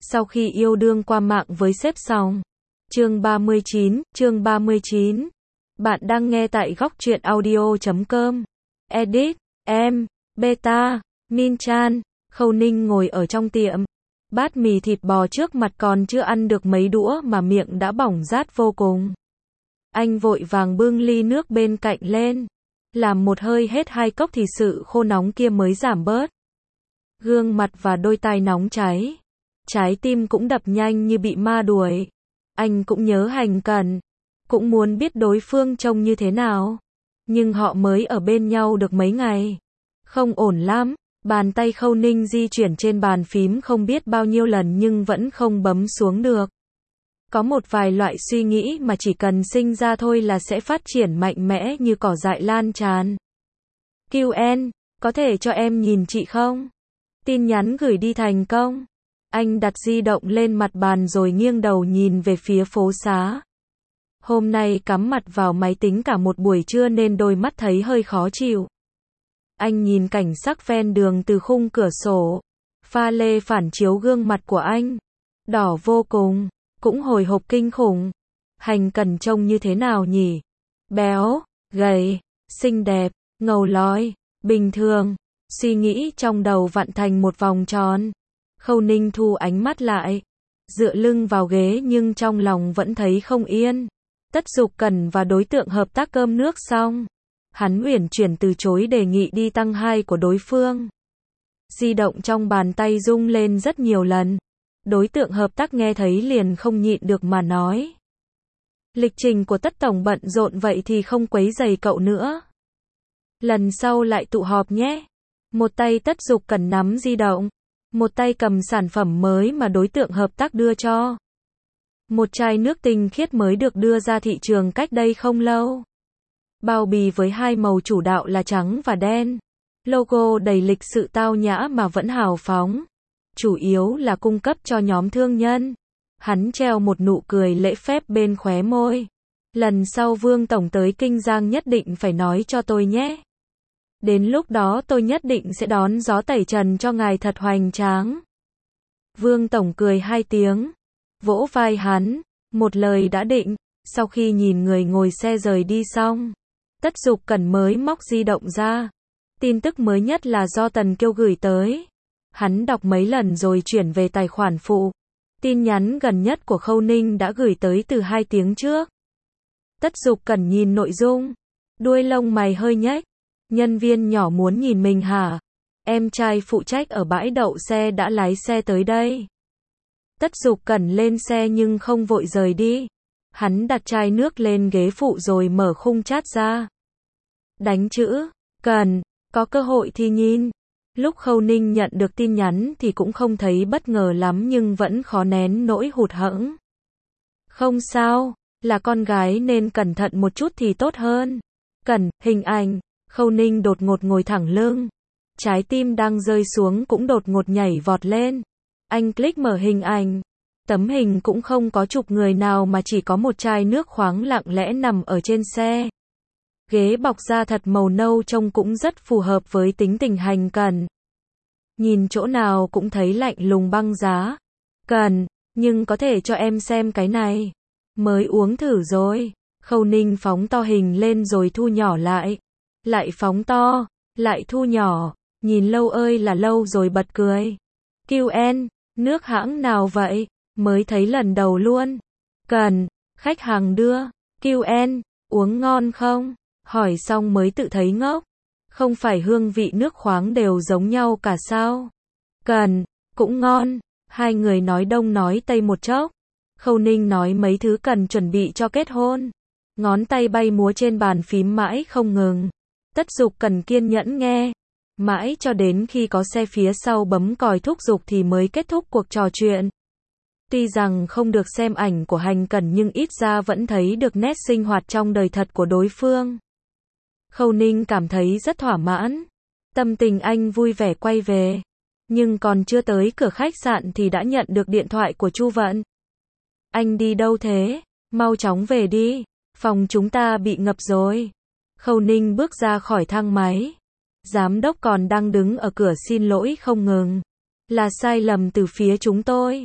Sau khi yêu đương qua mạng với sếp xong. Chương 39. Bạn đang nghe tại góc truyện audio.com. Edit, em, Beta, Min Chan. Khâu Ninh ngồi ở trong tiệm. Bát mì thịt bò trước mặt còn chưa ăn được mấy đũa mà miệng đã bỏng rát vô cùng. Anh vội vàng bưng ly nước bên cạnh lên. Làm một hơi hết 2 cốc thì sự khô nóng kia mới giảm bớt. Gương mặt và đôi tai nóng cháy. Trái tim cũng đập nhanh như bị ma đuổi. Anh cũng nhớ Hành Cẩn. Cũng muốn biết đối phương trông như thế nào. Nhưng họ mới ở bên nhau được mấy ngày. Không ổn lắm. Bàn tay Khâu Ninh di chuyển trên bàn phím không biết bao nhiêu lần nhưng vẫn không bấm xuống được. Có một vài loại suy nghĩ mà chỉ cần sinh ra thôi là sẽ phát triển mạnh mẽ như cỏ dại lan tràn. QN, có thể cho em nhìn chị không? Tin nhắn gửi đi thành công. Anh đặt di động lên mặt bàn rồi nghiêng đầu nhìn về phía phố xá. Hôm nay cắm mặt vào máy tính cả một buổi trưa nên đôi mắt thấy hơi khó chịu. Anh nhìn cảnh sắc ven đường từ khung cửa sổ. Pha lê phản chiếu gương mặt của anh. Đỏ vô cùng, cũng hồi hộp kinh khủng. Hành Cẩn trông như thế nào nhỉ? Béo, gầy, xinh đẹp, ngầu lói, bình thường. Suy nghĩ trong đầu vặn thành một vòng tròn. Khâu Ninh thu ánh mắt lại. Dựa lưng vào ghế nhưng trong lòng vẫn thấy không yên. Tất Dục Cẩn và đối tượng hợp tác cơm nước xong. Hắn uyển chuyển từ chối đề nghị đi tăng 2 của đối phương. Di động trong bàn tay rung lên rất nhiều lần. Đối tượng hợp tác nghe thấy liền không nhịn được mà nói. Lịch trình của Tất tổng bận rộn vậy thì không quấy rầy cậu nữa. Lần sau lại tụ họp nhé. Một tay Tất Dục Cẩn nắm di động. Một tay cầm sản phẩm mới mà đối tượng hợp tác đưa cho. Một chai nước tinh khiết mới được đưa ra thị trường cách đây không lâu. Bao bì với 2 màu chủ đạo là trắng và đen. Logo đầy lịch sự tao nhã mà vẫn hào phóng. Chủ yếu là cung cấp cho nhóm thương nhân. Hắn treo một nụ cười lễ phép bên khóe môi. Lần sau Vương Tổng tới Kinh Giang nhất định phải nói cho tôi nhé. Đến lúc đó tôi nhất định sẽ đón gió tẩy trần cho ngài thật hoành tráng. Vương Tổng cười 2 tiếng. Vỗ vai hắn. Một lời đã định. Sau khi nhìn người ngồi xe rời đi xong. Tất Dục Cẩn mới móc di động ra. Tin tức mới nhất là do Tần Kiêu gửi tới. Hắn đọc mấy lần rồi chuyển về tài khoản phụ. Tin nhắn gần nhất của Khâu Ninh đã gửi tới từ 2 tiếng trước. Tất Dục Cẩn nhìn nội dung. Đuôi lông mày hơi nhếch. Nhân viên nhỏ muốn nhìn mình hả? Em trai phụ trách ở bãi đậu xe đã lái xe tới đây. Tất Dục Cẩn lên xe nhưng không vội rời đi. Hắn đặt chai nước lên ghế phụ rồi mở khung chat ra. Đánh chữ, cần, có cơ hội thì nhìn. Lúc Khâu Ninh nhận được tin nhắn thì cũng không thấy bất ngờ lắm nhưng vẫn khó nén nỗi hụt hẫng. Không sao, là con gái nên cẩn thận một chút thì tốt hơn. Cần, hình ảnh, Khâu Ninh đột ngột ngồi thẳng lưng. Trái tim đang rơi xuống cũng đột ngột nhảy vọt lên. Anh click mở hình ảnh. Tấm hình cũng không có chụp người nào mà chỉ có một chai nước khoáng lặng lẽ nằm ở trên xe. Ghế bọc da thật màu nâu trông cũng rất phù hợp với tính tình Hành Cẩn. Nhìn chỗ nào cũng thấy lạnh lùng băng giá. Cần, nhưng có thể cho em xem cái này. Mới uống thử rồi. Khâu Ninh phóng to hình lên rồi thu nhỏ lại. Lại phóng to, lại thu nhỏ. Nhìn lâu ơi là lâu rồi bật cười. QN, nước hãng nào vậy? Mới thấy lần đầu luôn. Cần, khách hàng đưa. QN, uống ngon không? Hỏi xong mới tự thấy ngốc. Không phải hương vị nước khoáng đều giống nhau cả sao? Cần, cũng ngon. Hai người nói đông nói tây một chốc. Khâu Ninh nói mấy thứ cần chuẩn bị cho kết hôn. Ngón tay bay múa trên bàn phím mãi không ngừng. Tất Dục Cẩn kiên nhẫn nghe. Mãi cho đến khi có xe phía sau bấm còi thúc giục thì mới kết thúc cuộc trò chuyện. Tuy rằng không được xem ảnh của Hành Cẩn nhưng ít ra vẫn thấy được nét sinh hoạt trong đời thật của đối phương. Khâu Ninh cảm thấy rất thỏa mãn. Tâm tình anh vui vẻ quay về. Nhưng còn chưa tới cửa khách sạn thì đã nhận được điện thoại của Chu Vận. Anh đi đâu thế? Mau chóng về đi. Phòng chúng ta bị ngập rồi. Khâu Ninh bước ra khỏi thang máy. Giám đốc còn đang đứng ở cửa xin lỗi không ngừng. Là sai lầm từ phía chúng tôi.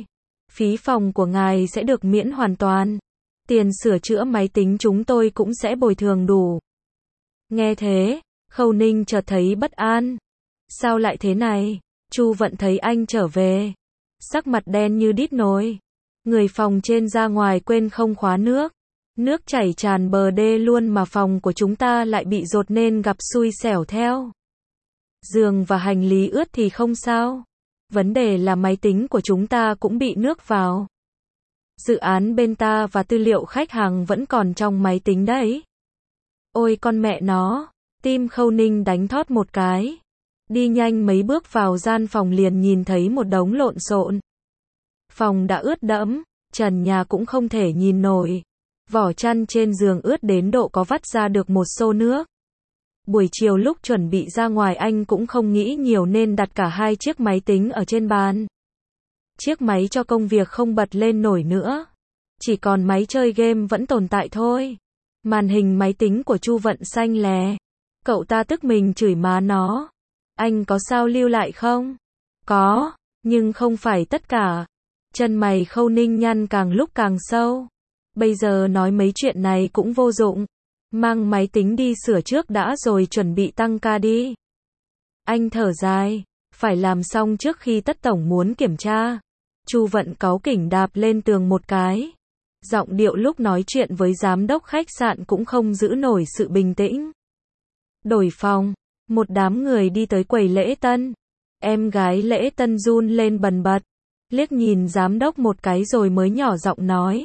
Phí phòng của ngài sẽ được miễn hoàn toàn. Tiền sửa chữa máy tính chúng tôi cũng sẽ bồi thường đủ. Nghe thế, Khâu Ninh chợt thấy bất an. Sao lại thế này? Chu Vận thấy anh trở về, sắc mặt đen như đít nồi. Người phòng trên ra ngoài quên không khóa nước. Nước chảy tràn bờ đê luôn mà phòng của chúng ta lại bị dột nên gặp xui xẻo theo. Giường và hành lý ướt thì không sao. Vấn đề là máy tính của chúng ta cũng bị nước vào. Dự án bên ta và tư liệu khách hàng vẫn còn trong máy tính đấy. Ôi con mẹ nó, tim Khâu Ninh đánh thót một cái. Đi nhanh mấy bước vào gian phòng liền nhìn thấy một đống lộn xộn. Phòng đã ướt đẫm, trần nhà cũng không thể nhìn nổi. Vỏ chăn trên giường ướt đến độ có vắt ra được một xô nước. Buổi chiều lúc chuẩn bị ra ngoài anh cũng không nghĩ nhiều nên đặt cả hai chiếc máy tính ở trên bàn. Chiếc máy cho công việc không bật lên nổi nữa. Chỉ còn máy chơi game vẫn tồn tại thôi. Màn hình máy tính của Chu Vận xanh lè. Cậu ta tức mình chửi má nó. Anh có sao lưu lại không? Có, nhưng không phải tất cả. Chân mày Khâu Ninh nhăn càng lúc càng sâu. Bây giờ nói mấy chuyện này cũng vô dụng. Mang máy tính đi sửa trước đã rồi chuẩn bị tăng ca đi. Anh thở dài. Phải làm xong trước khi Tất tổng muốn kiểm tra. Chu Vận cáu kỉnh đạp lên tường một cái. Giọng điệu lúc nói chuyện với giám đốc khách sạn cũng không giữ nổi sự bình tĩnh. Đổi phòng. Một đám người đi tới quầy lễ tân. Em gái lễ tân run lên bần bật. Liếc nhìn giám đốc một cái rồi mới nhỏ giọng nói.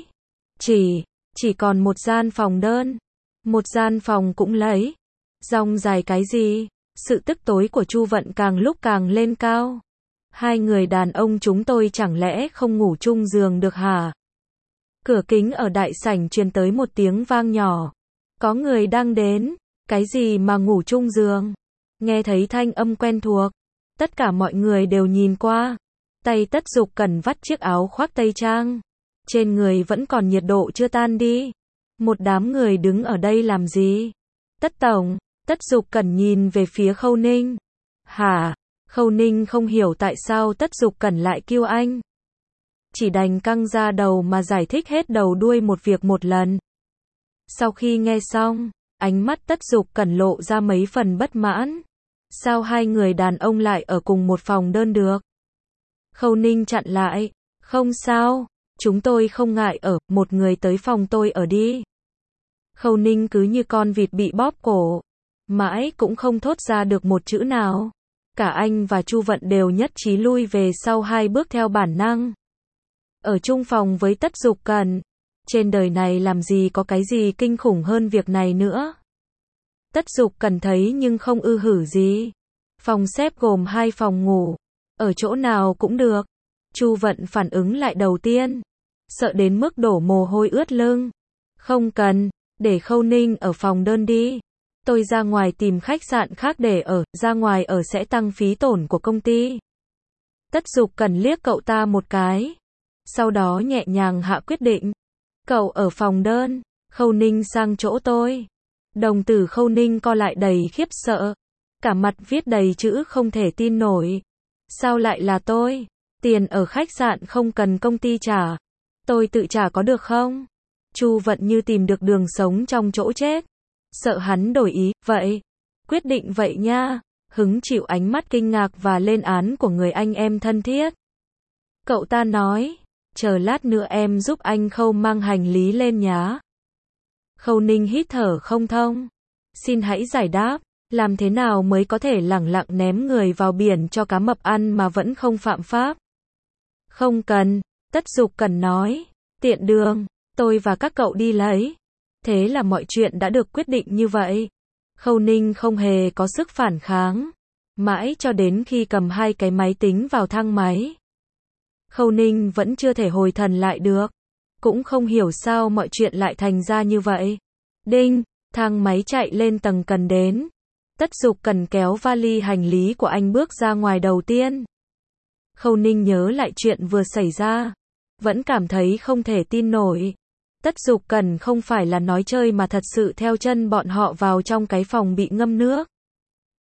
Chỉ còn một gian phòng đơn. Một gian phòng cũng lấy. Rong dài cái gì? Sự tức tối của Chu Vận càng lúc càng lên cao. Hai người đàn ông chúng tôi chẳng lẽ không ngủ chung giường được hả? Cửa kính ở đại sảnh truyền tới một tiếng vang nhỏ. Có người đang đến. Cái gì mà ngủ chung giường? Nghe thấy thanh âm quen thuộc. Tất cả mọi người đều nhìn qua. Tay Tất Dục Cẩn vắt chiếc áo khoác tây trang. Trên người vẫn còn nhiệt độ chưa tan đi. Một đám người đứng ở đây làm gì? Tất tổng, Tất Dục Cẩn nhìn về phía Khâu Ninh. Hả? Khâu Ninh không hiểu tại sao Tất Dục Cẩn lại kêu anh. Chỉ đành căng ra đầu mà giải thích hết đầu đuôi một việc một lần. Sau khi nghe xong, ánh mắt Tất Dục Cẩn lộ ra mấy phần bất mãn. Sao hai người đàn ông lại ở cùng một phòng đơn được? Khâu Ninh chặn lại. Không sao, chúng tôi không ngại ở, một người tới phòng tôi ở đi. Khâu Ninh cứ như con vịt bị bóp cổ. Mãi cũng không thốt ra được một chữ nào. Cả anh và Chu Vận đều nhất trí lui về sau hai bước theo bản năng. Ở chung phòng với Tất Dục Cẩn. Trên đời này làm gì có cái gì kinh khủng hơn việc này nữa. Tất Dục Cẩn thấy nhưng không ư hử gì. Phòng xếp gồm 2 phòng ngủ. Ở chỗ nào cũng được. Chu Vận phản ứng lại đầu tiên. Sợ đến mức đổ mồ hôi ướt lưng. Không cần, để Khâu Ninh ở phòng đơn đi. Tôi ra ngoài tìm khách sạn khác để ở, ra ngoài ở sẽ tăng phí tổn của công ty. Tất Dục Cẩn liếc cậu ta một cái. Sau đó nhẹ nhàng hạ quyết định. Cậu ở phòng đơn, Khâu Ninh sang chỗ tôi. Đồng tử Khâu Ninh co lại đầy khiếp sợ. Cả mặt viết đầy chữ không thể tin nổi. Sao lại là tôi? Tiền ở khách sạn không cần công ty trả. Tôi tự trả có được không? Chu Vận như tìm được đường sống trong chỗ chết. Sợ hắn đổi ý, vậy. Quyết định vậy nha. Hứng chịu ánh mắt kinh ngạc và lên án của người anh em thân thiết. Cậu ta nói, chờ lát nữa em giúp anh Khâu mang hành lý lên nhá. Khâu Ninh hít thở không thông. Xin hãy giải đáp, làm thế nào mới có thể lẳng lặng ném người vào biển cho cá mập ăn mà vẫn không phạm pháp? Không cần, Tất Dục Cẩn nói, tiện đường, tôi và các cậu đi lấy. Thế là mọi chuyện đã được quyết định như vậy. Khâu Ninh không hề có sức phản kháng. Mãi cho đến khi cầm 2 cái máy tính vào thang máy. Khâu Ninh vẫn chưa thể hồi thần lại được. Cũng không hiểu sao mọi chuyện lại thành ra như vậy. Đinh, thang máy chạy lên tầng cần đến. Tất Dục Cẩn kéo vali hành lý của anh bước ra ngoài đầu tiên. Khâu Ninh nhớ lại chuyện vừa xảy ra. Vẫn cảm thấy không thể tin nổi. Tất Dục Cẩn không phải là nói chơi mà thật sự theo chân bọn họ vào trong cái phòng bị ngâm nước.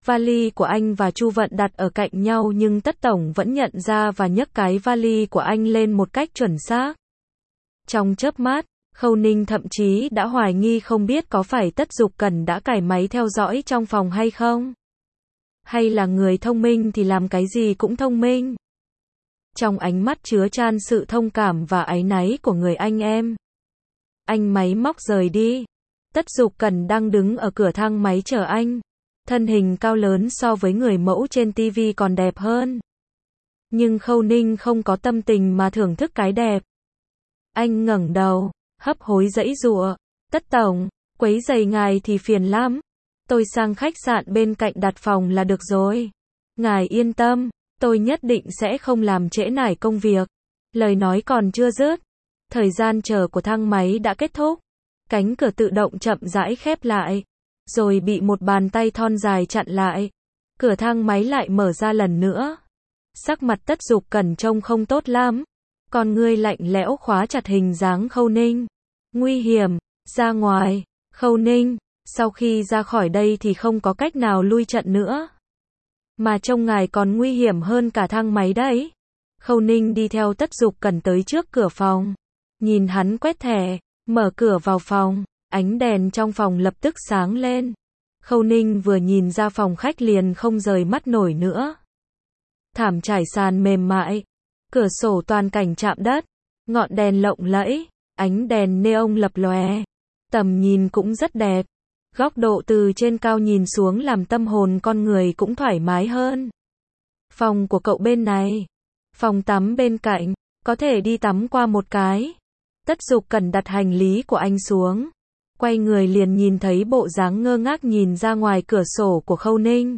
Vali của anh và Chu Vận đặt ở cạnh nhau nhưng Tất Tổng vẫn nhận ra và nhấc cái vali của anh lên một cách chuẩn xác. Trong chớp mắt, Khâu Ninh thậm chí đã hoài nghi không biết có phải Tất Dục Cẩn đã cài máy theo dõi trong phòng hay không. Hay là người thông minh thì làm cái gì cũng thông minh. Trong ánh mắt chứa chan sự thông cảm và áy náy của người anh em. Anh máy móc rời đi. Tất Dục Cẩn đang đứng ở cửa thang máy chờ anh. Thân hình cao lớn so với người mẫu trên TV còn đẹp hơn. Nhưng Khâu Ninh không có tâm tình mà thưởng thức cái đẹp. Anh ngẩng đầu, hấp hối giãy giụa. Tất Tổng, quấy rầy ngài thì phiền lắm. Tôi sang khách sạn bên cạnh đặt phòng là được rồi. Ngài yên tâm, tôi nhất định sẽ không làm trễ nải công việc. Lời nói còn chưa dứt. Thời gian chờ của thang máy đã kết thúc. Cánh cửa tự động chậm rãi khép lại. Rồi bị một bàn tay thon dài chặn lại. Cửa thang máy lại mở ra lần nữa. Sắc mặt Tất Dục Cẩn trông không tốt lắm. Con ngươi lạnh lẽo khóa chặt hình dáng Khâu Ninh. Nguy hiểm, ra ngoài, Khâu Ninh, sau khi ra khỏi đây thì không có cách nào lui trận nữa. Mà trông ngài còn nguy hiểm hơn cả thang máy đấy. Khâu Ninh đi theo Tất Dục Cẩn tới trước cửa phòng. Nhìn hắn quét thẻ, mở cửa vào phòng, ánh đèn trong phòng lập tức sáng lên. Khâu Ninh vừa nhìn ra phòng khách liền không rời mắt nổi nữa. Thảm trải sàn mềm mại, cửa sổ toàn cảnh chạm đất, ngọn đèn lộng lẫy, ánh đèn neon lập lòe, tầm nhìn cũng rất đẹp. Góc độ từ trên cao nhìn xuống làm tâm hồn con người cũng thoải mái hơn. Phòng của cậu bên này, phòng tắm bên cạnh, có thể đi tắm qua một cái. Tất Dục Cẩn đặt hành lý của anh xuống, quay người liền nhìn thấy bộ dáng ngơ ngác nhìn ra ngoài cửa sổ của Khâu Ninh.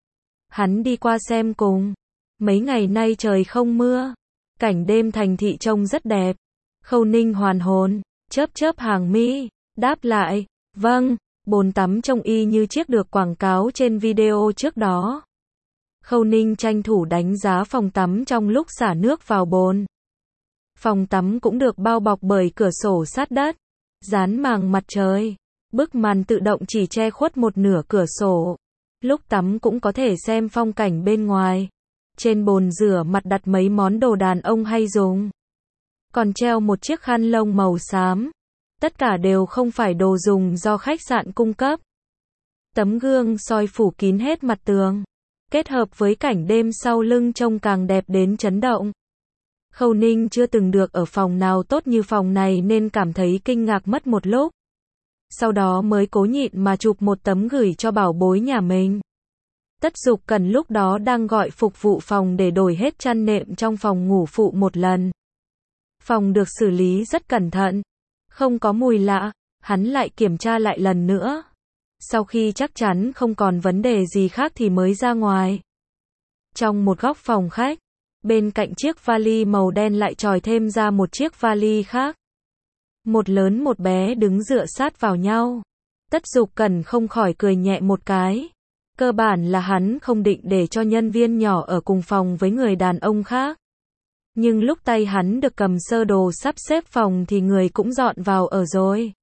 Hắn đi qua xem cùng. Mấy ngày nay trời không mưa, cảnh đêm thành thị trông rất đẹp. Khâu Ninh hoàn hồn, chớp chớp hàng mi, đáp lại, vâng, bồn tắm trông y như chiếc được quảng cáo trên video trước đó. Khâu Ninh tranh thủ đánh giá phòng tắm trong lúc xả nước vào bồn. Phòng tắm cũng được bao bọc bởi cửa sổ sát đất, dán màng mặt trời, bức màn tự động chỉ che khuất một nửa cửa sổ. Lúc tắm cũng có thể xem phong cảnh bên ngoài. Trên bồn rửa mặt đặt mấy món đồ đàn ông hay dùng. Còn treo một chiếc khăn lông màu xám. Tất cả đều không phải đồ dùng do khách sạn cung cấp. Tấm gương soi phủ kín hết mặt tường. Kết hợp với cảnh đêm sau lưng trông càng đẹp đến chấn động. Khâu Ninh chưa từng được ở phòng nào tốt như phòng này nên cảm thấy kinh ngạc mất một lúc. Sau đó mới cố nhịn mà chụp một tấm gửi cho bảo bối nhà mình. Tất Dục Cẩn lúc đó đang gọi phục vụ phòng để đổi hết chăn nệm trong phòng ngủ phụ một lần. Phòng được xử lý rất cẩn thận. Không có mùi lạ, hắn lại kiểm tra lại lần nữa. Sau khi chắc chắn không còn vấn đề gì khác thì mới ra ngoài. Trong một góc phòng khách, bên cạnh chiếc vali màu đen lại trồi thêm ra một chiếc vali khác. Một lớn một bé đứng dựa sát vào nhau. Tất Dục Cẩn không khỏi cười nhẹ một cái. Cơ bản là hắn không định để cho nhân viên nhỏ ở cùng phòng với người đàn ông khác. Nhưng lúc tay hắn được cầm sơ đồ sắp xếp phòng thì người cũng dọn vào ở rồi.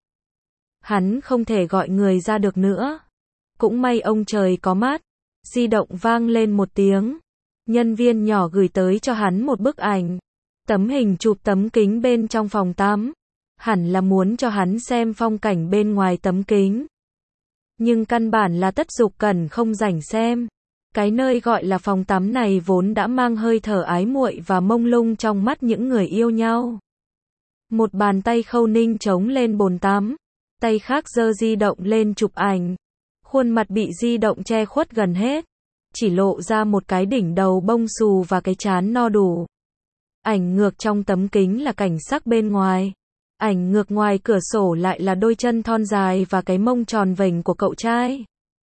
Hắn không thể gọi người ra được nữa. Cũng may ông trời có mắt. Di động vang lên một tiếng. Nhân viên nhỏ gửi tới cho hắn một bức ảnh. Tấm hình chụp tấm kính bên trong phòng tắm. Hẳn là muốn cho hắn xem phong cảnh bên ngoài tấm kính. Nhưng căn bản là Tất Dục Cẩn không rảnh xem. Cái nơi gọi là phòng tắm này vốn đã mang hơi thở ái muội và mông lung trong mắt những người yêu nhau. Một bàn tay Khâu Ninh chống lên bồn tắm, tay khác giơ di động lên chụp ảnh. Khuôn mặt bị di động che khuất gần hết, chỉ lộ ra một cái đỉnh đầu bông xù và cái trán no đủ. Ảnh ngược trong tấm kính là cảnh sắc bên ngoài. Ảnh ngược ngoài cửa sổ lại là đôi chân thon dài và cái mông tròn vểnh của cậu trai.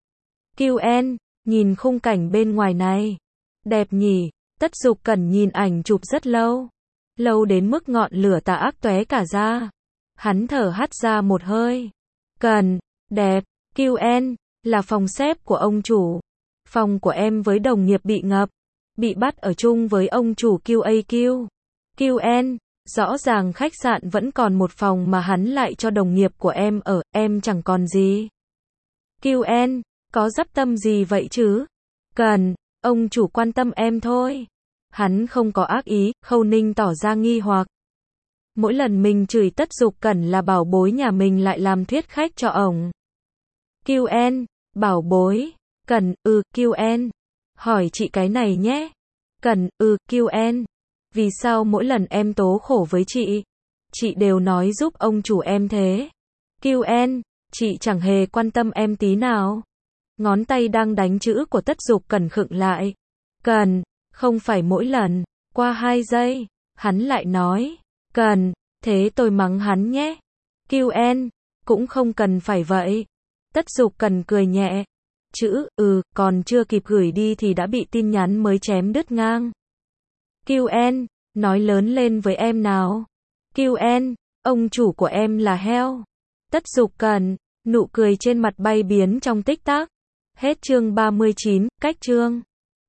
QN, nhìn khung cảnh bên ngoài này. Đẹp nhỉ, Tất Dục Cẩn nhìn ảnh chụp rất lâu. Lâu đến mức ngọn lửa tà ác tóe cả ra. Hắn thở hắt ra một hơi. Cần, đẹp, QN, là phòng xếp của ông chủ. Phòng của em với đồng nghiệp bị ngập. Bị bắt ở chung với ông chủ QAQ. QN. Rõ ràng khách sạn vẫn còn một phòng mà hắn lại cho đồng nghiệp của em ở, em chẳng còn gì. QN, có dắp tâm gì vậy chứ? Cần, ông chủ quan tâm em thôi. Hắn không có ác ý, Khâu Ninh tỏ ra nghi hoặc. Mỗi lần mình chửi Tất Dục Cẩn là bảo bối nhà mình lại làm thuyết khách cho ổng. QN, bảo bối. Cẩn, QN. Hỏi chị cái này nhé. Cẩn, QN. Vì sao mỗi lần em tố khổ với chị đều nói giúp ông chủ em thế? QN, chị chẳng hề quan tâm em tí nào. Ngón tay đang đánh chữ của Tất Dục Cẩn khựng lại. Cần, không phải mỗi lần. Qua 2 giây, hắn lại nói. Cần, thế tôi mắng hắn nhé. QN, cũng không cần phải vậy. Tất Dục Cẩn cười nhẹ. Chữ, còn chưa kịp gửi đi thì đã bị tin nhắn mới chém đứt ngang. QN, nói lớn lên với em nào. QN, ông chủ của em là heo. Tất Dục Cẩn, nụ cười trên mặt bay biến trong tích tắc. Hết chương 39, cách chương.